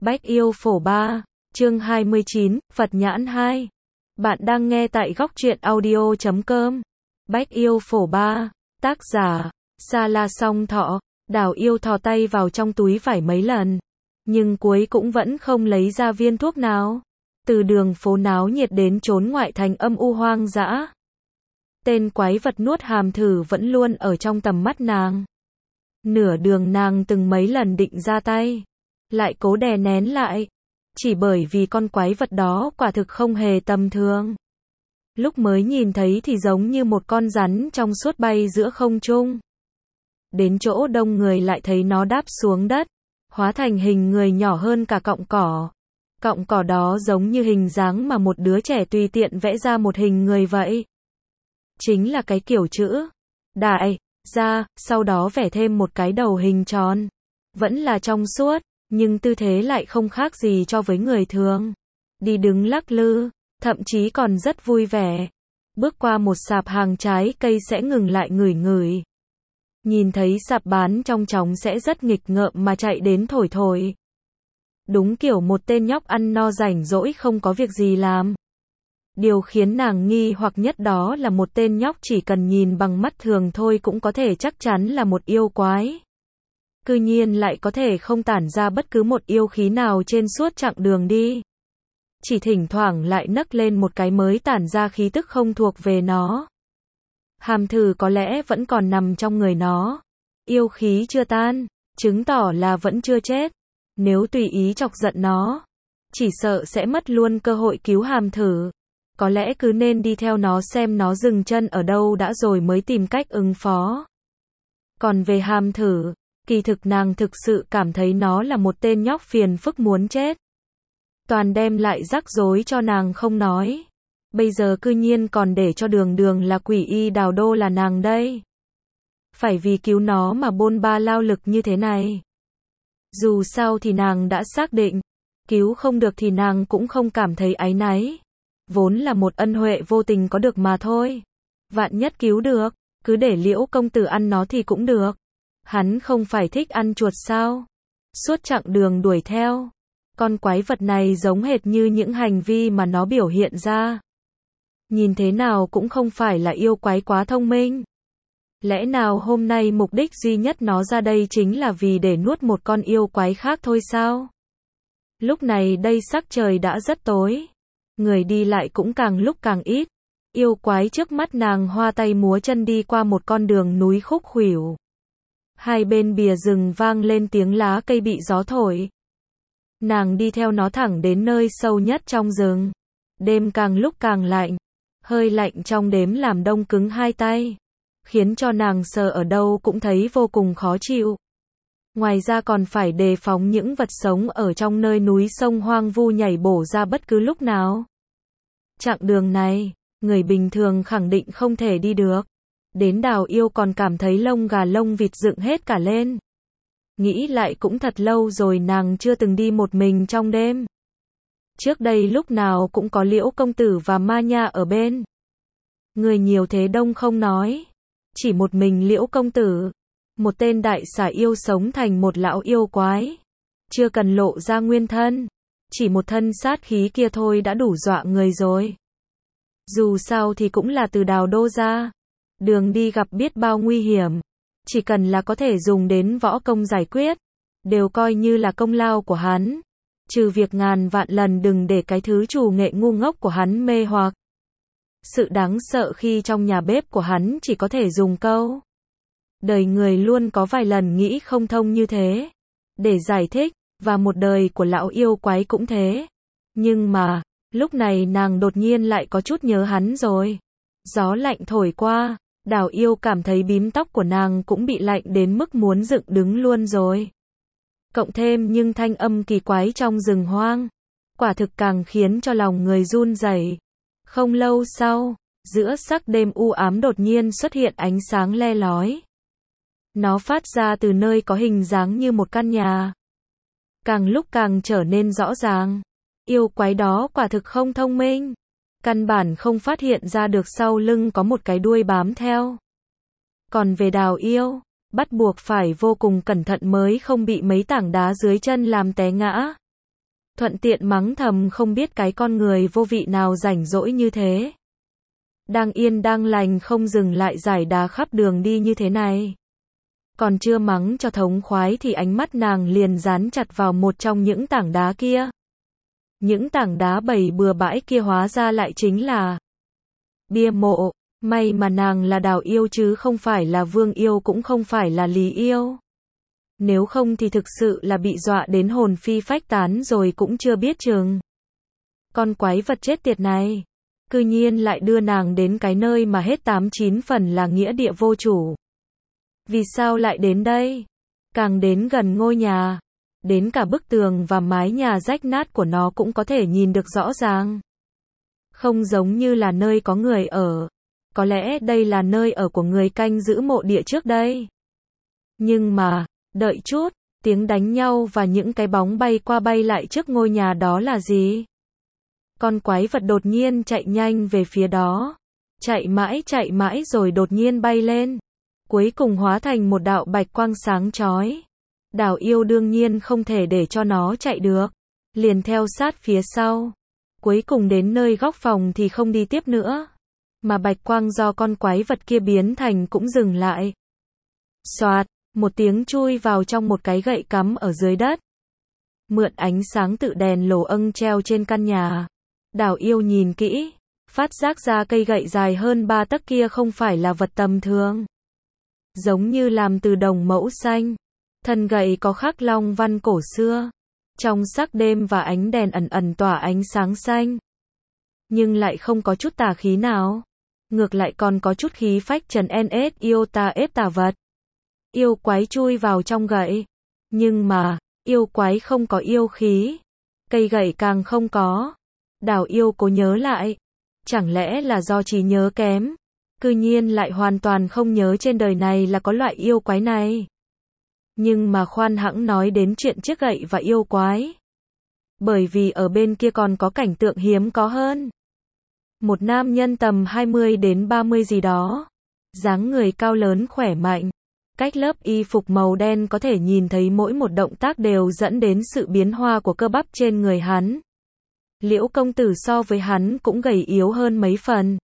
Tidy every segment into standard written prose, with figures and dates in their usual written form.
Bách Yêu Phổ 3, chương 29, Phật Nhãn 2. Bạn đang nghe tại góc truyện audio.com. Bách Yêu Phổ 3, tác giả, Sa La Song Thọ. Đào Yêu thò tay vào trong túi vải mấy lần, nhưng cuối cũng vẫn không lấy ra viên thuốc nào. Từ đường phố náo nhiệt đến chốn ngoại thành âm u hoang dã, tên quái vật nuốt hàm thử vẫn luôn ở trong tầm mắt nàng. Nửa đường nàng từng mấy lần định ra tay, lại cố đè nén lại, chỉ bởi vì con quái vật đó quả thực không hề tầm thường. Lúc mới nhìn thấy thì giống như một con rắn trong suốt bay giữa không trung. Đến chỗ đông người lại thấy nó đáp xuống đất, hóa thành hình người nhỏ hơn cả cọng cỏ. Cọng cỏ đó giống như hình dáng mà một đứa trẻ tùy tiện vẽ ra một hình người vậy. Chính là cái kiểu chữ đại ra, sau đó vẽ thêm một cái đầu hình tròn. Vẫn là trong suốt, nhưng tư thế lại không khác gì cho với người thường. Đi đứng lắc lư, thậm chí còn rất vui vẻ. Bước qua một sạp hàng trái cây sẽ ngừng lại ngửi ngửi. Nhìn thấy sạp bán trong trống sẽ rất nghịch ngợm mà chạy đến thổi thổi. Đúng kiểu một tên nhóc ăn no rảnh rỗi không có việc gì làm. Điều khiến nàng nghi hoặc nhất đó là một tên nhóc chỉ cần nhìn bằng mắt thường thôi cũng có thể chắc chắn là một yêu quái. Cư nhiên lại có thể không tản ra bất cứ một yêu khí nào trên suốt chặng đường đi. Chỉ thỉnh thoảng lại nấc lên một cái mới tản ra khí tức không thuộc về nó. Hàm thử có lẽ vẫn còn nằm trong người nó. Yêu khí chưa tan, chứng tỏ là vẫn chưa chết. Nếu tùy ý chọc giận nó, chỉ sợ sẽ mất luôn cơ hội cứu hàm thử. Có lẽ cứ nên đi theo nó xem nó dừng chân ở đâu đã rồi mới tìm cách ứng phó. Còn về hàm thử, kỳ thực nàng thực sự cảm thấy nó là một tên nhóc phiền phức muốn chết. Toàn đem lại rắc rối cho nàng không nói. Bây giờ cư nhiên còn để cho đường đường là quỷ y Đào Đô là nàng đây. Phải vì cứu nó mà bôn ba lao lực như thế này. Dù sao thì nàng đã xác định, cứu không được thì nàng cũng không cảm thấy áy náy. Vốn là một ân huệ vô tình có được mà thôi. Vạn nhất cứu được, cứ để Liễu công tử ăn nó thì cũng được. Hắn không phải thích ăn chuột sao? Suốt chặng đường đuổi theo, con quái vật này giống hệt như những hành vi mà nó biểu hiện ra. Nhìn thế nào cũng không phải là yêu quái quá thông minh. Lẽ nào hôm nay mục đích duy nhất nó ra đây chính là vì để nuốt một con yêu quái khác thôi sao? Lúc này đây sắc trời đã rất tối. Người đi lại cũng càng lúc càng ít. Yêu quái trước mắt nàng hoa tay múa chân đi qua một con đường núi khúc khuỷu. Hai bên bìa rừng vang lên tiếng lá cây bị gió thổi. Nàng đi theo nó thẳng đến nơi sâu nhất trong rừng. Đêm càng lúc càng lạnh. Hơi lạnh trong đêm làm đông cứng hai tay, khiến cho nàng sờ ở đâu cũng thấy vô cùng khó chịu. Ngoài ra còn phải đề phòng những vật sống ở trong nơi núi sông hoang vu nhảy bổ ra bất cứ lúc nào. Chặng đường này, người bình thường khẳng định không thể đi được. Đến Đào Yêu còn cảm thấy lông gà lông vịt dựng hết cả lên. Nghĩ lại cũng thật lâu rồi nàng chưa từng đi một mình trong đêm. Trước đây lúc nào cũng có Liễu công tử và Ma Nha ở bên. Người nhiều thế đông không nói. Chỉ một mình Liễu công tử. Một tên đại xà yêu sống thành một lão yêu quái. Chưa cần lộ ra nguyên thân. Chỉ một thân sát khí kia thôi đã đủ dọa người rồi. Dù sao thì cũng là từ Đào Đô ra. Đường đi gặp biết bao nguy hiểm. Chỉ cần là có thể dùng đến võ công giải quyết, đều coi như là công lao của hắn. Trừ việc ngàn vạn lần đừng để cái thứ trù nghệ ngu ngốc của hắn mê hoặc. Sự đáng sợ khi trong nhà bếp của hắn chỉ có thể dùng câu đời người luôn có vài lần nghĩ không thông như thế để giải thích, và một đời của lão yêu quái cũng thế. Nhưng mà, lúc này nàng đột nhiên lại có chút nhớ hắn rồi. Gió lạnh thổi qua, Đào Yêu cảm thấy bím tóc của nàng cũng bị lạnh đến mức muốn dựng đứng luôn rồi. Cộng thêm nhưng thanh âm kỳ quái trong rừng hoang, quả thực càng khiến cho lòng người run rẩy. Không lâu sau, giữa sắc đêm u ám đột nhiên xuất hiện ánh sáng le lói. Nó phát ra từ nơi có hình dáng như một căn nhà. Càng lúc càng trở nên rõ ràng. Yêu quái đó quả thực không thông minh. Căn bản không phát hiện ra được sau lưng có một cái đuôi bám theo. Còn về Đào Yêu, bắt buộc phải vô cùng cẩn thận mới không bị mấy tảng đá dưới chân làm té ngã. Thuận tiện mắng thầm không biết cái con người vô vị nào rảnh rỗi như thế. Đang yên đang lành không dừng lại giải đá khắp đường đi như thế này. Còn chưa mắng cho thống khoái thì ánh mắt nàng liền dán chặt vào một trong những tảng đá kia. Những tảng đá bày bừa bãi kia hóa ra lại chính là bia mộ. May mà nàng là Đào Yêu chứ không phải là Vương Yêu cũng không phải là Lý Yêu. Nếu không thì thực sự là bị dọa đến hồn phi phách tán rồi cũng chưa biết chừng. Con quái vật chết tiệt này, cư nhiên lại đưa nàng đến cái nơi mà hết 8-9 phần là nghĩa địa vô chủ. Vì sao lại đến đây? Càng đến gần ngôi nhà, đến cả bức tường và mái nhà rách nát của nó cũng có thể nhìn được rõ ràng. Không giống như là nơi có người ở. Có lẽ đây là nơi ở của người canh giữ mộ địa trước đây. Nhưng mà, đợi chút, tiếng đánh nhau và những cái bóng bay qua bay lại trước ngôi nhà đó là gì? Con quái vật đột nhiên chạy nhanh về phía đó. Chạy mãi rồi đột nhiên bay lên. Cuối cùng hóa thành một đạo bạch quang sáng chói. Đào Yêu đương nhiên không thể để cho nó chạy được. Liền theo sát phía sau. Cuối cùng đến nơi góc phòng thì không đi tiếp nữa. Mà bạch quang do con quái vật kia biến thành cũng dừng lại. Xoạt, một tiếng chui vào trong một cái gậy cắm ở dưới đất. Mượn ánh sáng tự đèn lồ âng treo trên căn nhà. Đào Yêu nhìn kỹ, phát giác ra cây gậy dài hơn 3 tấc kia không phải là vật tầm thường. Giống như làm từ đồng mẫu xanh. Thân gậy có khắc long văn cổ xưa. Trong sắc đêm và ánh đèn ẩn ẩn tỏa ánh sáng xanh. Nhưng lại không có chút tà khí nào. Ngược lại còn có chút khí phách trần NS yêu tà ép tà vật. Yêu quái chui vào trong gậy. Nhưng mà, yêu quái không có yêu khí. Cây gậy càng không có. Đào Yêu cố nhớ lại. Chẳng lẽ là do trí nhớ kém? Cư nhiên lại hoàn toàn không nhớ trên đời này là có loại yêu quái này. Nhưng mà khoan hẵng nói đến chuyện chiếc gậy và yêu quái. Bởi vì ở bên kia còn có cảnh tượng hiếm có hơn. Một nam nhân tầm 20 đến 30 gì đó. Dáng người cao lớn khỏe mạnh. Cách lớp y phục màu đen có thể nhìn thấy mỗi một động tác đều dẫn đến sự biến hóa của cơ bắp trên người hắn. Liễu công tử so với hắn cũng gầy yếu hơn mấy phần.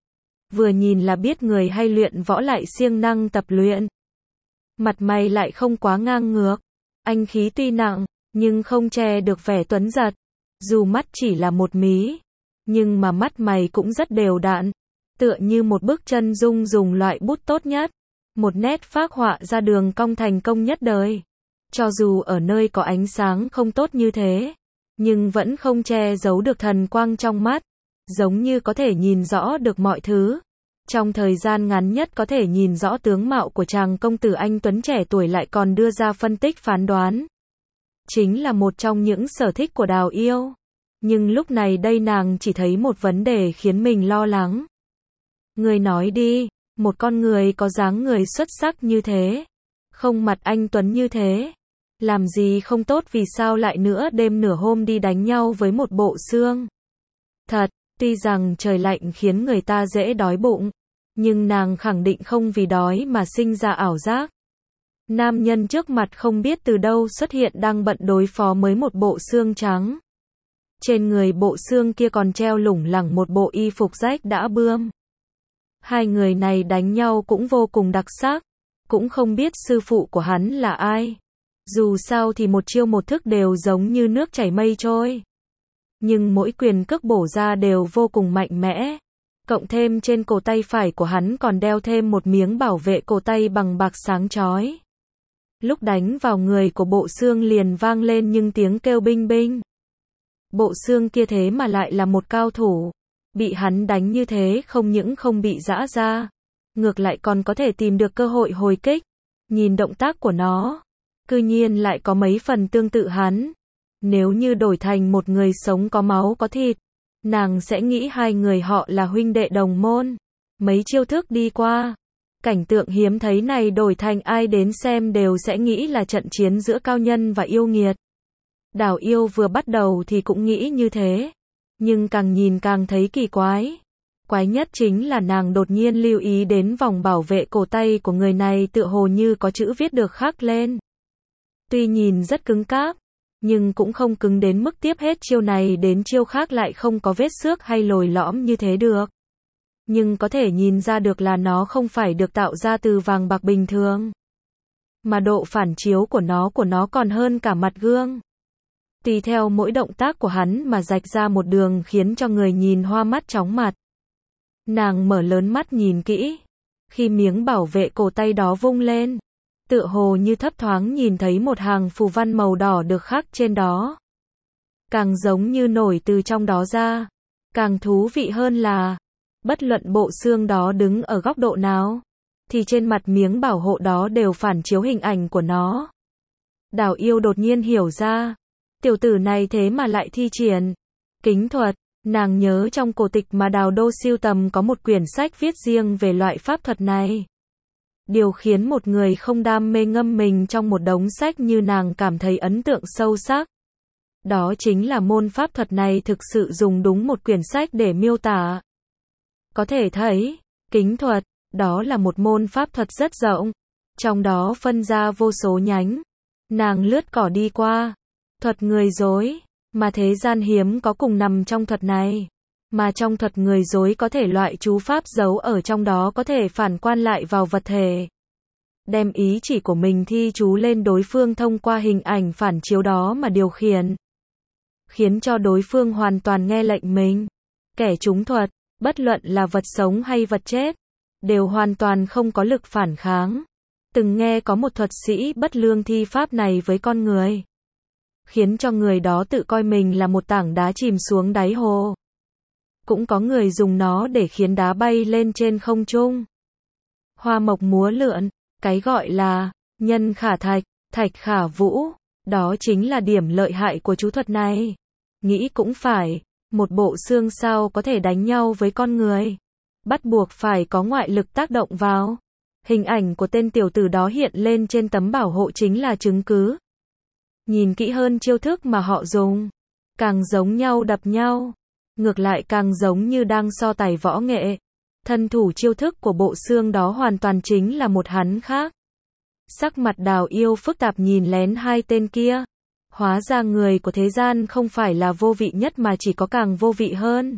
Vừa nhìn là biết người hay luyện võ lại siêng năng tập luyện. Mặt mày lại không quá ngang ngược. Anh khí tuy nặng, nhưng không che được vẻ tuấn giật. Dù mắt chỉ là một mí, nhưng mà mắt mày cũng rất đều đặn. Tựa như một bức chân dung dùng loại bút tốt nhất. Một nét phác họa ra đường cong thành công nhất đời. Cho dù ở nơi có ánh sáng không tốt như thế, nhưng vẫn không che giấu được thần quang trong mắt. Giống như có thể nhìn rõ được mọi thứ. Trong thời gian ngắn nhất có thể nhìn rõ tướng mạo của chàng công tử anh tuấn trẻ tuổi lại còn đưa ra phân tích phán đoán. Chính là một trong những sở thích của Đào Yêu. Nhưng lúc này đây nàng chỉ thấy một vấn đề khiến mình lo lắng. Người nói đi, một con người có dáng người xuất sắc như thế, không mặt anh tuấn như thế, làm gì không tốt vì sao lại nửa đêm nửa hôm đi đánh nhau với một bộ xương. Thật, tuy rằng trời lạnh khiến người ta dễ đói bụng, nhưng nàng khẳng định không vì đói mà sinh ra ảo giác. Nam nhân trước mặt không biết từ đâu xuất hiện đang bận đối phó với một bộ xương trắng. Trên người bộ xương kia còn treo lủng lẳng một bộ y phục rách đã bươm. Hai người này đánh nhau cũng vô cùng đặc sắc, cũng không biết sư phụ của hắn là ai. Dù sao thì một chiêu một thức đều giống như nước chảy mây trôi. Nhưng mỗi quyền cước bổ ra đều vô cùng mạnh mẽ. Cộng thêm trên cổ tay phải của hắn còn đeo thêm một miếng bảo vệ cổ tay bằng bạc sáng chói. Lúc đánh vào người của bộ xương liền vang lên những tiếng kêu binh binh. Bộ xương kia thế mà lại là một cao thủ. Bị hắn đánh như thế không những không bị giã ra, ngược lại còn có thể tìm được cơ hội hồi kích. Nhìn động tác của nó, cư nhiên lại có mấy phần tương tự hắn. Nếu như đổi thành một người sống có máu có thịt, nàng sẽ nghĩ hai người họ là huynh đệ đồng môn. Mấy chiêu thức đi qua, cảnh tượng hiếm thấy này đổi thành ai đến xem đều sẽ nghĩ là trận chiến giữa cao nhân và yêu nghiệt. Đào Yêu vừa bắt đầu thì cũng nghĩ như thế, nhưng càng nhìn càng thấy kỳ quái. Quái nhất chính là nàng đột nhiên lưu ý đến vòng bảo vệ cổ tay của người này tựa hồ như có chữ viết được khắc lên. Tuy nhìn rất cứng cáp, nhưng cũng không cứng đến mức tiếp hết chiêu này đến chiêu khác lại không có vết xước hay lồi lõm như thế được. Nhưng có thể nhìn ra được là nó không phải được tạo ra từ vàng bạc bình thường, mà độ phản chiếu của nó còn hơn cả mặt gương. Tùy theo mỗi động tác của hắn mà rạch ra một đường khiến cho người nhìn hoa mắt chóng mặt. Nàng mở lớn mắt nhìn kỹ. Khi miếng bảo vệ cổ tay đó vung lên, tựa hồ như thấp thoáng nhìn thấy một hàng phù văn màu đỏ được khắc trên đó. Càng giống như nổi từ trong đó ra. Càng thú vị hơn là, bất luận bộ xương đó đứng ở góc độ nào, thì trên mặt miếng bảo hộ đó đều phản chiếu hình ảnh của nó. Đào Yêu đột nhiên hiểu ra, tiểu tử này thế mà lại thi triển kính thuật. Nàng nhớ trong cổ tịch mà Đào Đô sưu tầm có một quyển sách viết riêng về loại pháp thuật này. Điều khiến một người không đam mê ngâm mình trong một đống sách như nàng cảm thấy ấn tượng sâu sắc. Đó chính là môn pháp thuật này thực sự dùng đúng một quyển sách để miêu tả. Có thể thấy, kính thuật, đó là một môn pháp thuật rất rộng, trong đó phân ra vô số nhánh. Nàng lướt cỏ đi qua, thuật người dối, mà thế gian hiếm có cùng nằm trong thuật này. Mà trong thuật người dối có thể loại chú pháp giấu ở trong đó có thể phản quan lại vào vật thể. Đem ý chỉ của mình thi chú lên đối phương thông qua hình ảnh phản chiếu đó mà điều khiển. Khiến cho đối phương hoàn toàn nghe lệnh mình. Kẻ trúng thuật, bất luận là vật sống hay vật chết, đều hoàn toàn không có lực phản kháng. Từng nghe có một thuật sĩ bất lương thi pháp này với con người, khiến cho người đó tự coi mình là một tảng đá chìm xuống đáy hồ. Cũng có người dùng nó để khiến đá bay lên trên không trung. Hoa mộc múa lượn, cái gọi là nhân khả thạch, thạch khả vũ, đó chính là điểm lợi hại của chú thuật này. Nghĩ cũng phải, một bộ xương sao có thể đánh nhau với con người, bắt buộc phải có ngoại lực tác động vào. Hình ảnh của tên tiểu tử đó hiện lên trên tấm bảo hộ chính là chứng cứ. Nhìn kỹ hơn chiêu thức mà họ dùng, càng giống nhau đập nhau, ngược lại càng giống như đang so tài võ nghệ. Thân thủ chiêu thức của bộ xương đó hoàn toàn chính là một hắn khác. Sắc mặt Đào Yêu phức tạp nhìn lén hai tên kia. Hóa ra người của thế gian không phải là vô vị nhất mà chỉ có càng vô vị hơn.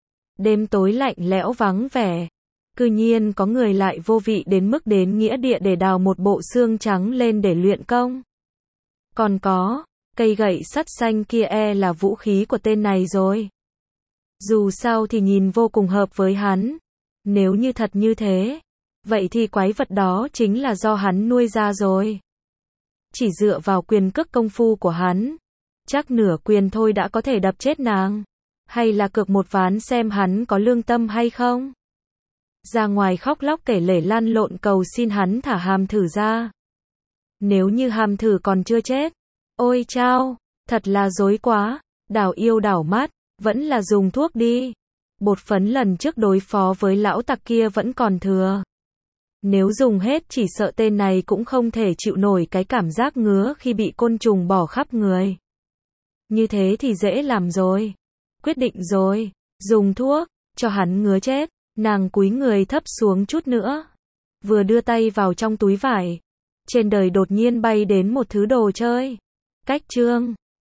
Đêm tối lạnh lẽo vắng vẻ, cư nhiên có người lại vô vị đến mức đến nghĩa địa để đào một bộ xương trắng lên để luyện công. Còn có, cây gậy sắt xanh kia là vũ khí của tên này rồi. Dù sao thì nhìn vô cùng hợp với hắn. Nếu như thật như thế, vậy thì quái vật đó chính là do hắn nuôi ra rồi. Chỉ dựa vào quyền cước công phu của hắn, chắc nửa quyền thôi đã có thể đập chết nàng. Hay là cược một ván xem hắn có lương tâm hay không? Ra ngoài khóc lóc kể lể lăn lộn cầu xin hắn thả Hàm Thử ra. Nếu như Hàm Thử còn chưa chết, ôi chao, thật là dối quá. Đào Yêu đảo mắt, vẫn là dùng thuốc đi. Bột phấn lần trước đối phó với lão tặc kia vẫn còn thừa. Nếu dùng hết chỉ sợ tên này cũng không thể chịu nổi cái cảm giác ngứa khi bị côn trùng bỏ khắp người. Như thế thì dễ làm rồi. Quyết định rồi, dùng thuốc, cho hắn ngứa chết. Nàng cúi người thấp xuống chút nữa. Vừa đưa tay vào trong túi vải, trên đời đột nhiên bay đến một thứ đồ chơi. Cách chương